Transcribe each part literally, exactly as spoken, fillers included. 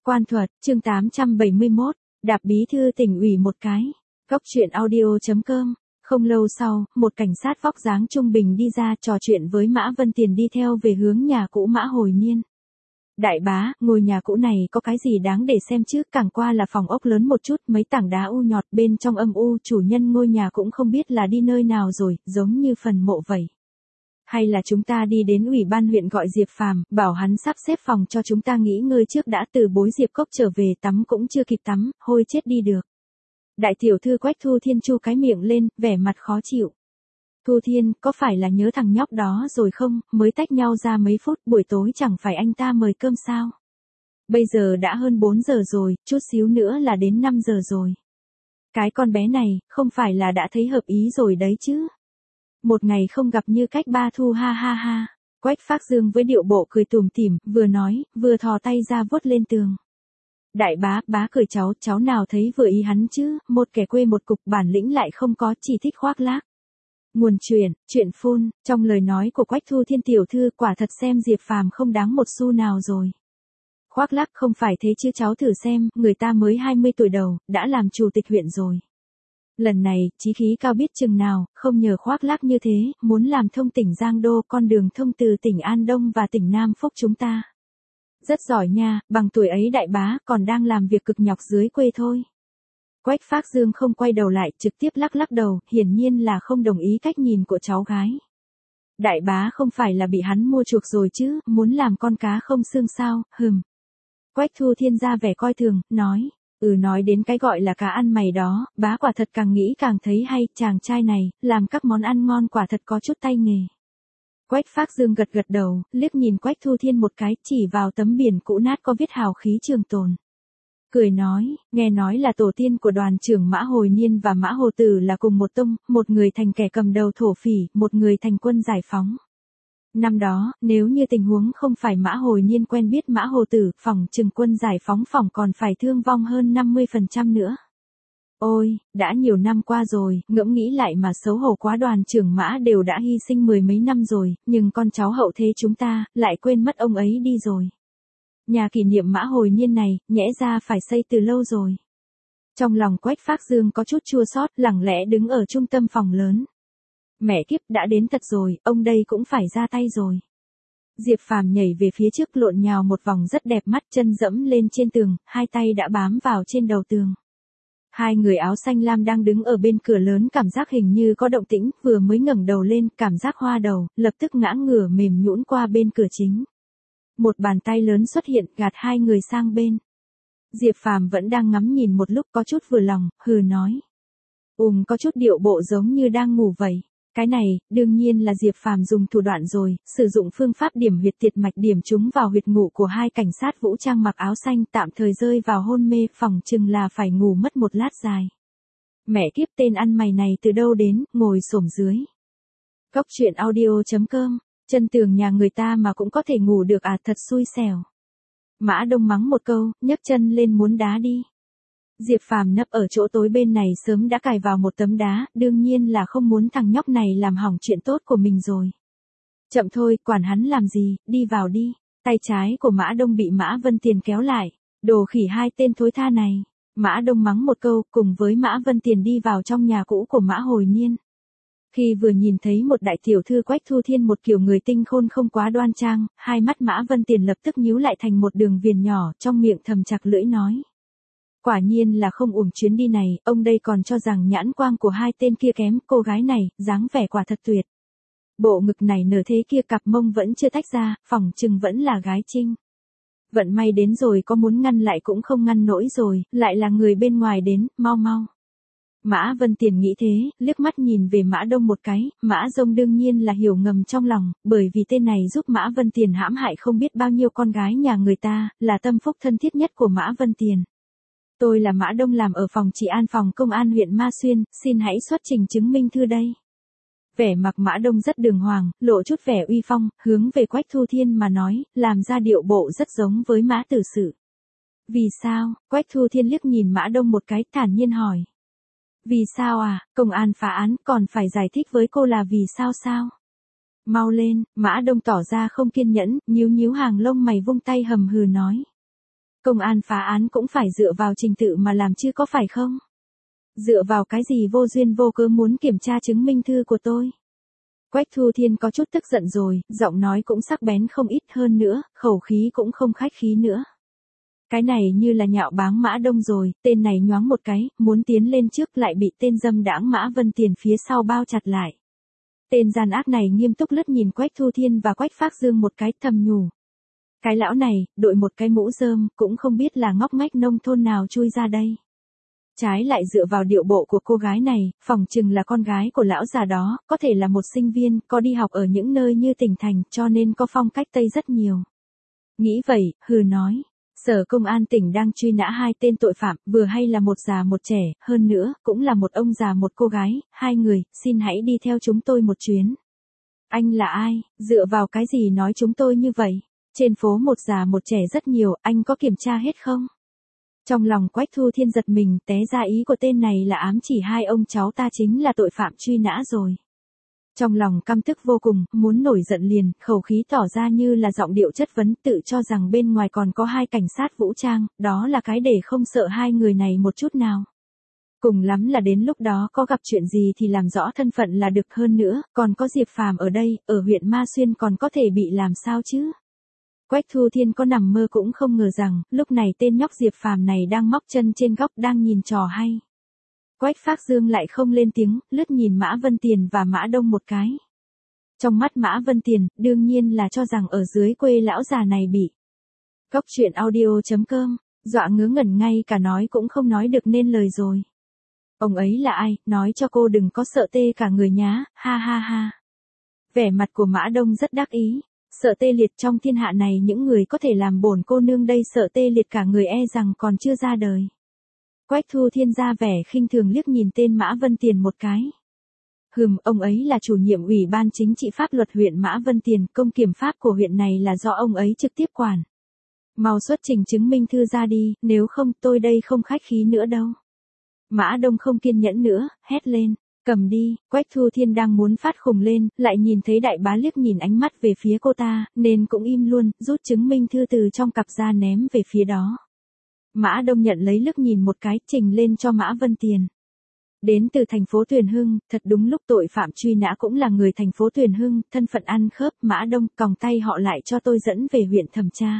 Quan thuật, chương tám trăm bảy mươi mốt, đạp bí thư tỉnh ủy một cái. Góc chuyện audio chấm com. Không lâu sau, một cảnh sát vóc dáng trung bình đi ra trò chuyện với Mã Vân Tiền đi theo về hướng nhà cũ Mã Hồi Niên. Đại bá, ngôi nhà cũ này có cái gì đáng để xem chứ, càng qua là phòng ốc lớn một chút, mấy tảng đá u nhọt bên trong âm u, chủ nhân ngôi nhà cũng không biết là đi nơi nào rồi, giống như phần mộ vậy. Hay là chúng ta đi đến ủy ban huyện gọi Diệp Phàm, bảo hắn sắp xếp phòng cho chúng ta nghỉ ngơi trước đã, từ bối Diệp Cốc trở về tắm cũng chưa kịp tắm, hôi chết đi được. Đại tiểu thư Quách Thu Thiên chu cái miệng lên, vẻ mặt khó chịu. Thu Thiên, có phải là nhớ thằng nhóc đó rồi không, mới tách nhau ra mấy phút, buổi tối chẳng phải anh ta mời cơm sao? Bây giờ đã hơn bốn giờ rồi, chút xíu nữa là đến năm giờ rồi. Cái con bé này, không phải là đã thấy hợp ý rồi đấy chứ? Một ngày không gặp như cách ba thu ha ha ha. Quách Phác Dương với điệu bộ cười tủm tỉm, vừa nói, vừa thò tay ra vuốt lên tường. Đại bá, bá cười cháu, cháu nào thấy vừa ý hắn chứ, một kẻ quê một cục bản lĩnh lại không có, chỉ thích khoác lác. Nguồn chuyện, chuyện phun, trong lời nói của Quách Thu Thiên tiểu thư quả thật xem Diệp Phàm không đáng một xu nào rồi. Khoác lác không phải thế chứ cháu thử xem, người ta mới hai mươi tuổi đầu, đã làm chủ tịch huyện rồi. Lần này, chí khí cao biết chừng nào, không nhờ khoác lác như thế, muốn làm thông tỉnh Giang Đô, con đường thông từ tỉnh An Đông và tỉnh Nam Phúc chúng ta. Rất giỏi nha, bằng tuổi ấy đại bá, còn đang làm việc cực nhọc dưới quê thôi. Quách Phác Dương không quay đầu lại, trực tiếp lắc lắc đầu, hiển nhiên là không đồng ý cách nhìn của cháu gái. Đại bá không phải là bị hắn mua chuộc rồi chứ, muốn làm con cá không xương sao, hừm. Quách Thu Thiên ra vẻ coi thường, nói. Ừ, nói đến cái gọi là cá ăn mày đó, bá quả thật càng nghĩ càng thấy hay, chàng trai này, làm các món ăn ngon quả thật có chút tay nghề. Quách Phác Dương gật gật đầu, liếc nhìn Quách Thu Thiên một cái, chỉ vào tấm biển cũ nát có viết hào khí trường tồn. Cười nói, nghe nói là tổ tiên của đoàn trưởng Mã Hồi Niên và Mã Hồ Tử là cùng một tông, một người thành kẻ cầm đầu thổ phỉ, một người thành quân giải phóng. Năm đó, nếu như tình huống không phải Mã Hồi Niên quen biết Mã Hồ Tử, phỏng chừng quân giải phóng phỏng còn phải thương vong hơn năm mươi phần trăm nữa. Ôi, đã nhiều năm qua rồi, ngẫm nghĩ lại mà xấu hổ quá, đoàn trưởng Mã đều đã hy sinh mười mấy năm rồi, nhưng con cháu hậu thế chúng ta, lại quên mất ông ấy đi rồi. Nhà kỷ niệm Mã Hồi Niên này, nhẽ ra phải xây từ lâu rồi. Trong lòng Quách Phác Dương có chút chua xót, lẳng lẽ đứng ở trung tâm phòng lớn. Mẹ kiếp, đã đến thật rồi, ông đây cũng phải ra tay rồi. Diệp Phàm nhảy về phía trước lộn nhào một vòng rất đẹp mắt, chân dẫm lên trên tường, hai tay đã bám vào trên đầu tường. Hai người áo xanh lam đang đứng ở bên cửa lớn cảm giác hình như có động tĩnh, vừa mới ngẩng đầu lên, cảm giác hoa đầu, lập tức ngã ngửa mềm nhũn qua bên cửa chính. Một bàn tay lớn xuất hiện, gạt hai người sang bên. Diệp Phàm vẫn đang ngắm nhìn một lúc, có chút vừa lòng, hừ nói. Ùm, có chút điệu bộ giống như đang ngủ vậy. Cái này, đương nhiên là Diệp Phàm dùng thủ đoạn rồi, sử dụng phương pháp điểm huyệt tiệt mạch điểm chúng vào huyệt ngủ của hai cảnh sát vũ trang mặc áo xanh, tạm thời rơi vào hôn mê, phỏng chừng là phải ngủ mất một lát dài. Mẹ kiếp, tên ăn mày này từ đâu đến, ngồi xổm dưới. Góc chuyện audio chấm com, chân tường nhà người ta mà cũng có thể ngủ được à, thật xui xẻo. Mã Đông mắng một câu, nhấc chân lên muốn đá đi. Diệp Phàm nấp ở chỗ tối bên này sớm đã cài vào một tấm đá, đương nhiên là không muốn thằng nhóc này làm hỏng chuyện tốt của mình rồi. Chậm thôi, quản hắn làm gì, đi vào đi. Tay trái của Mã Đông bị Mã Vân Tiền kéo lại. Đồ khỉ hai tên thối tha này. Mã Đông mắng một câu, cùng với Mã Vân Tiền đi vào trong nhà cũ của Mã Hồi Niên. Khi vừa nhìn thấy một đại tiểu thư Quách Thu Thiên một kiểu người tinh khôn không quá đoan trang, hai mắt Mã Vân Tiền lập tức nhíu lại thành một đường viền nhỏ, trong miệng thầm chặt lưỡi nói. Quả nhiên là không uổng chuyến đi này, ông đây còn cho rằng nhãn quang của hai tên kia kém, cô gái này, dáng vẻ quả thật tuyệt. Bộ ngực này nở thế kia, cặp mông vẫn chưa tách ra, phỏng chừng vẫn là gái trinh. Vận may đến rồi, có muốn ngăn lại cũng không ngăn nổi rồi, lại là người bên ngoài đến, mau mau. Mã Vân Tiền nghĩ thế, liếc mắt nhìn về Mã Đông một cái, Mã Dông đương nhiên là hiểu ngầm trong lòng, bởi vì tên này giúp Mã Vân Tiền hãm hại không biết bao nhiêu con gái nhà người ta, là tâm phúc thân thiết nhất của Mã Vân Tiền. Tôi là Mã Đông, làm ở phòng trị an phòng công an huyện Ma Xuyên, xin hãy xuất trình chứng minh thư đây. Vẻ mặt Mã Đông rất đường hoàng, lộ chút vẻ uy phong, hướng về Quách Thu Thiên mà nói, làm ra điệu bộ rất giống với Mã Tử Sự. Vì sao? Quách Thu Thiên liếc nhìn Mã Đông một cái, thản nhiên hỏi. Vì sao à, công an phá án còn phải giải thích với cô là vì sao sao? Mau lên, Mã Đông tỏ ra không kiên nhẫn, nhíu nhíu hàng lông mày vung tay hầm hừ nói. Công an phá án cũng phải dựa vào trình tự mà làm chứ có phải không? Dựa vào cái gì vô duyên vô cớ muốn kiểm tra chứng minh thư của tôi? Quách Thu Thiên có chút tức giận rồi, giọng nói cũng sắc bén không ít hơn nữa, khẩu khí cũng không khách khí nữa. Cái này như là nhạo báng Mã Đông rồi, tên này nhoáng một cái, muốn tiến lên trước lại bị tên dâm đãng Mã Vân Tiền phía sau bao chặt lại. Tên gian ác này nghiêm túc lướt nhìn Quách Thu Thiên và Quách Phác Dương một cái, thầm nhủ. Cái lão này, đội một cái mũ rơm, cũng không biết là ngóc ngách nông thôn nào chui ra đây. Trái lại dựa vào điệu bộ của cô gái này, phỏng chừng là con gái của lão già đó, có thể là một sinh viên, có đi học ở những nơi như tỉnh thành, cho nên có phong cách Tây rất nhiều. Nghĩ vậy, hừ nói. Sở Công an tỉnh đang truy nã hai tên tội phạm, vừa hay là một già một trẻ, hơn nữa, cũng là một ông già một cô gái, hai người, xin hãy đi theo chúng tôi một chuyến. Anh là ai, dựa vào cái gì nói chúng tôi như vậy? Trên phố một già một trẻ rất nhiều, anh có kiểm tra hết không? Trong lòng Quách Thu Thiên giật mình, té ra ý của tên này là ám chỉ hai ông cháu ta chính là tội phạm truy nã rồi. Trong lòng căm tức vô cùng, muốn nổi giận liền, khẩu khí tỏ ra như là giọng điệu chất vấn, tự cho rằng bên ngoài còn có hai cảnh sát vũ trang, đó là cái để không sợ hai người này một chút nào. Cùng lắm là đến lúc đó có gặp chuyện gì thì làm rõ thân phận là được, hơn nữa, còn có Diệp Phàm ở đây, ở huyện Ma Xuyên còn có thể bị làm sao chứ? Quách Thu Thiên có nằm mơ cũng không ngờ rằng, lúc này tên nhóc Diệp Phàm này đang móc chân trên góc đang nhìn trò hay. Quách Phác Dương lại không lên tiếng, lướt nhìn Mã Vân Tiền và Mã Đông một cái. Trong mắt Mã Vân Tiền, đương nhiên là cho rằng ở dưới quê lão già này bị. Cốc truyện audio chấm com, dọa ngớ ngẩn ngay cả nói cũng không nói được nên lời rồi. Ông ấy là ai, nói cho cô đừng có sợ tê cả người nhá, ha ha ha. Vẻ mặt của Mã Đông rất đắc ý. Sợ tê liệt trong thiên hạ này những người có thể làm bổn cô nương đây sợ tê liệt cả người e rằng còn chưa ra đời. Quách Thu Thiên ra vẻ khinh thường liếc nhìn tên Mã Vân Tiền một cái. Hừm, ông ấy là chủ nhiệm ủy ban chính trị pháp luật huyện Mã Vân Tiền, công kiểm pháp của huyện này là do ông ấy trực tiếp quản. Mau xuất trình chứng minh thư ra đi, nếu không tôi đây không khách khí nữa đâu. Mã Đông không kiên nhẫn nữa, hét lên. Cầm đi, Quách Thu Thiên đang muốn phát khùng lên, lại nhìn thấy đại bá liếc nhìn ánh mắt về phía cô ta, nên cũng im luôn, rút chứng minh thư từ trong cặp ra ném về phía đó. Mã Đông nhận lấy liếc nhìn một cái, trình lên cho Mã Vân Tiền. Đến từ thành phố Tuyền Hưng, thật đúng lúc tội phạm truy nã cũng là người thành phố Tuyền Hưng, thân phận ăn khớp, Mã Đông, còng tay họ lại cho tôi dẫn về huyện thẩm tra.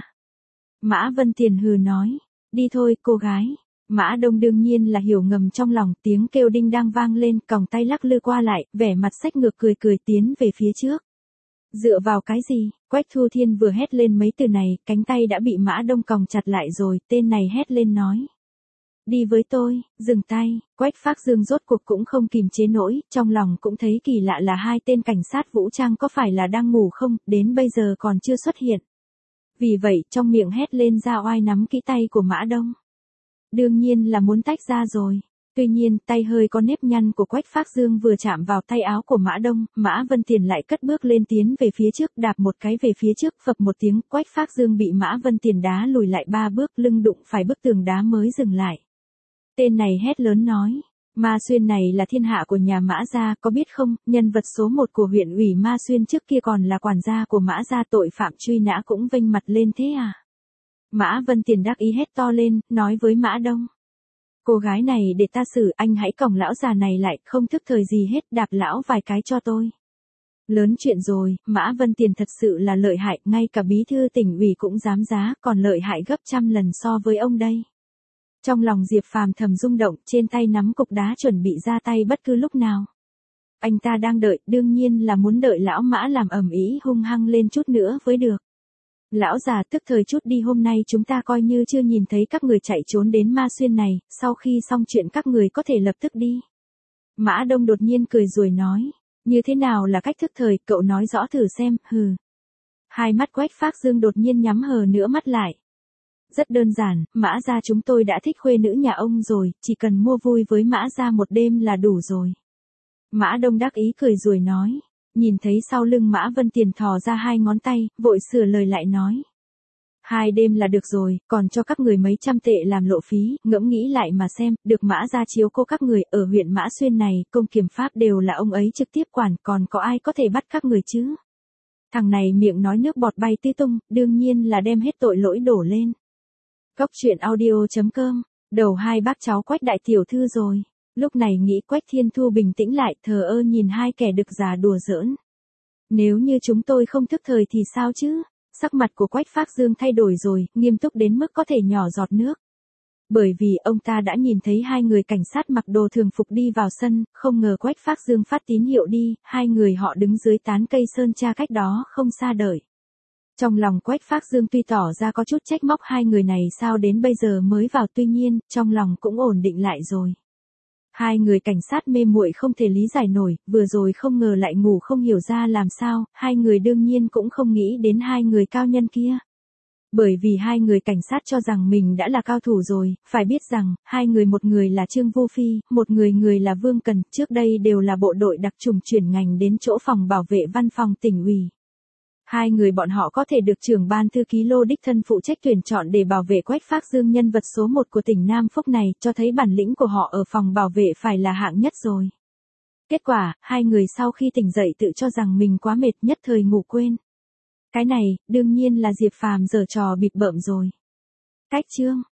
Mã Vân Tiền hừ nói, đi thôi cô gái. Mã Đông đương nhiên là hiểu ngầm trong lòng, tiếng kêu đinh đang vang lên, còng tay lắc lư qua lại, vẻ mặt xách ngược cười cười tiến về phía trước. Dựa vào cái gì? Quách Thu Thiên vừa hét lên mấy từ này, cánh tay đã bị Mã Đông còng chặt lại rồi, tên này hét lên nói. Đi với tôi, dừng tay, Quách Phác Dương rốt cuộc cũng không kìm chế nổi, trong lòng cũng thấy kỳ lạ là hai tên cảnh sát vũ trang có phải là đang ngủ không, đến bây giờ còn chưa xuất hiện. Vì vậy, trong miệng hét lên ra oai nắm kỹ tay của Mã Đông. Đương nhiên là muốn tách ra rồi. Tuy nhiên, tay hơi có nếp nhăn của Quách Phác Dương vừa chạm vào tay áo của Mã Đông, Mã Vân Tiền lại cất bước lên tiến về phía trước, đạp một cái về phía trước, phập một tiếng, Quách Phác Dương bị Mã Vân Tiền đá lùi lại ba bước, lưng đụng phải bức tường đá mới dừng lại. Tên này hét lớn nói, Ma Xuyên này là thiên hạ của nhà Mã gia, có biết không, nhân vật số một của huyện ủy Ma Xuyên trước kia còn là quản gia của Mã gia, tội phạm truy nã cũng vênh mặt lên thế à? Mã Vân Tiền đắc ý hét to lên, nói với Mã Đông. Cô gái này để ta xử, anh hãy còng lão già này lại, không thức thời gì hết, đạp lão vài cái cho tôi. Lớn chuyện rồi, Mã Vân Tiền thật sự là lợi hại, ngay cả bí thư tỉnh ủy cũng dám giá, còn lợi hại gấp trăm lần so với ông đây. Trong lòng Diệp Phàm thầm rung động, trên tay nắm cục đá chuẩn bị ra tay bất cứ lúc nào. Anh ta đang đợi, đương nhiên là muốn đợi lão Mã làm ầm ĩ hung hăng lên chút nữa mới được. Lão già, tức thời chút đi, hôm nay chúng ta coi như chưa nhìn thấy các người chạy trốn đến Ma Xuyên này, sau khi xong chuyện các người có thể lập tức đi. Mã Đông đột nhiên cười rồi nói, như thế nào là cách thức thời, cậu nói rõ thử xem, hừ. Hai mắt Quách Phác Dương đột nhiên nhắm hờ nửa mắt lại. Rất đơn giản, Mã gia chúng tôi đã thích khuê nữ nhà ông rồi, chỉ cần mua vui với Mã gia một đêm là đủ rồi. Mã Đông đắc ý cười rồi nói. Nhìn thấy sau lưng Mã Vân Tiền thò ra hai ngón tay, vội sửa lời lại nói. Hai đêm là được rồi, còn cho các người mấy trăm tệ làm lộ phí, ngẫm nghĩ lại mà xem, được Mã gia chiếu cô các người ở huyện Mã Xuyên này, công kiểm pháp đều là ông ấy trực tiếp quản, còn có ai có thể bắt các người chứ? Thằng này miệng nói nước bọt bay tứ tung, đương nhiên là đem hết tội lỗi đổ lên. Cốc truyện audio chấm com, đầu hai bác cháu Quách đại tiểu thư rồi. Lúc này nghĩ Quách Thiên Thu bình tĩnh lại, thờ ơ nhìn hai kẻ đực già đùa giỡn. Nếu như chúng tôi không thức thời thì sao chứ? Sắc mặt của Quách Phác Dương thay đổi rồi, nghiêm túc đến mức có thể nhỏ giọt nước. Bởi vì ông ta đã nhìn thấy hai người cảnh sát mặc đồ thường phục đi vào sân, không ngờ Quách Phác Dương phát tín hiệu đi, hai người họ đứng dưới tán cây sơn tra cách đó không xa đợi. Trong lòng Quách Phác Dương tuy tỏ ra có chút trách móc hai người này sao đến bây giờ mới vào, tuy nhiên, trong lòng cũng ổn định lại rồi. Hai người cảnh sát mê muội không thể lý giải nổi, vừa rồi không ngờ lại ngủ không hiểu ra làm sao, hai người đương nhiên cũng không nghĩ đến hai người cao nhân kia. Bởi vì hai người cảnh sát cho rằng mình đã là cao thủ rồi, phải biết rằng, hai người một người là Trương Vô Phi, một người người là Vương Cần, trước đây đều là bộ đội đặc trùng chuyển ngành đến chỗ phòng bảo vệ văn phòng tỉnh ủy. Hai người bọn họ có thể được trưởng ban thư ký Lô đích thân phụ trách tuyển chọn để bảo vệ Quách Phác Dương, nhân vật số một của tỉnh Nam Phúc này, cho thấy bản lĩnh của họ ở phòng bảo vệ phải là hạng nhất rồi. Kết quả, hai người sau khi tỉnh dậy tự cho rằng mình quá mệt, nhất thời ngủ quên. Cái này, đương nhiên là Diệp Phàm giở trò bịp bợm rồi. Cách chương